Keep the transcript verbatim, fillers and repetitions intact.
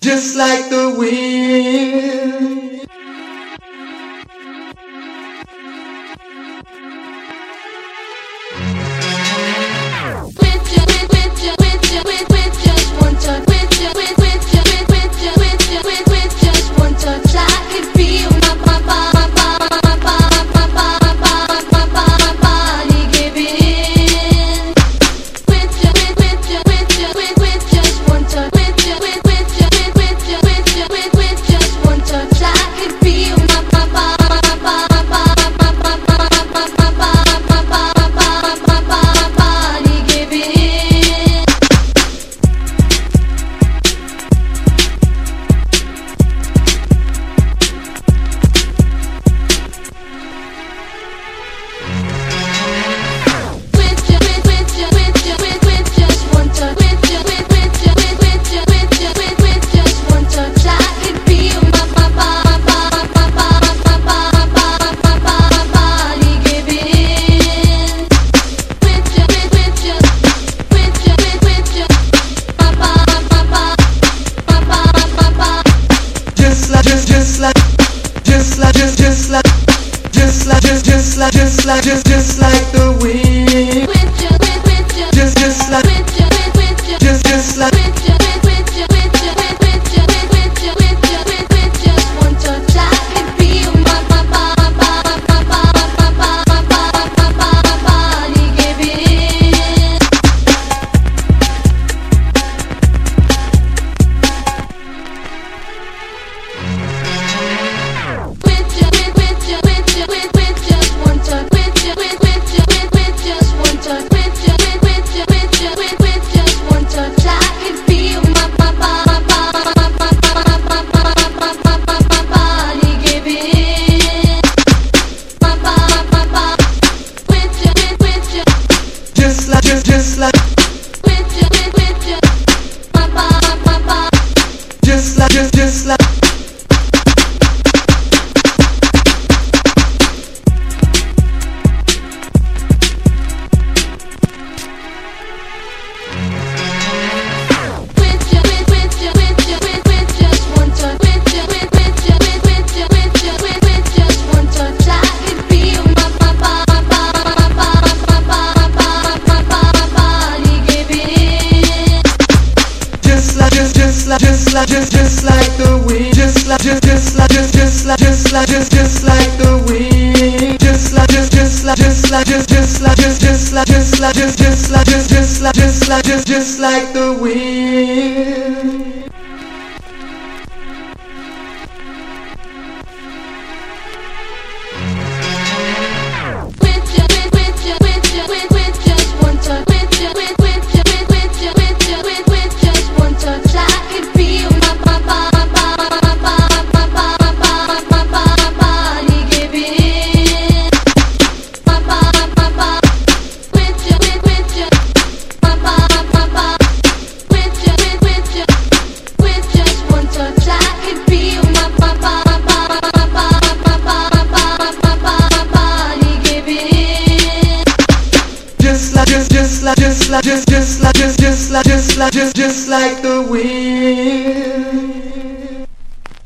just like the wind. With ju- with- with ju- with ju- with- with just one touch, with ju- with- with ju- with- with ju- with ju- with- with just one touch, I can feel my my my my my my my my my my body giving in. With ju- with- with ju- with ju- with- with just one touch, with ju- with- with ju- with- with ju- with ju- with- with just one touch, I can feel my my my my my my my my my my my my body giving in. With ju- with- with ju- with ju- with- with just one touch, with ju- with- with ju- with- with ju- with ju- with- with just one touch, I can feel my my my my my my my my my body giving in. With ju- with- with ju- with ju- with- with ju- my my my my my my my Just like, just, just like, just like, just, just like, just like, just, just like, just like, just, just like the wind. with ju- with with ju- Just, just like, with ju- with with ju- just, just like, with ju- with with ju- with ju- with with ju- with with ju- with ju- with with just one touch, I can feel my my my my my my my my my body giving in. With ju- with with ju- with ju- with with just one touch, with ju- with with ju- with with just one touch, with ju- with with ju- with ju- with with just one touch, I can feel my my my my my my my my body giving in. My my my my with ju- with with ju- just like, just, just like, with ju- with with ju- my my my my just like, just, just like. with ju- with with ju- with ju- with with just one touch, with ju- with with ju- with with ju- with ju- with with just one touch, I can feel my my my my my my my my body giving in. Just like, just, just like, just like, just, just like the wind. Just like, just, just like, just, just like, just like, just, just like the wind. Just like, just, just like, just like, just, just like, just, just like, just like, just, just like, just, just like, just like, just, just like the wind. With ju- with with ju- with ju- with with just one touch, with ju- with with ju- with with ju- with ju- with with just one touch, I can feel my my my my my my my my body giving in. My my my my with ju- with with ju- my my my my with ju- with with ju- with just one touch, I can feel my my my my my my my body giving in. Just like, just, just like, just like, just, just like, just, just like, just like, just, just like the wind.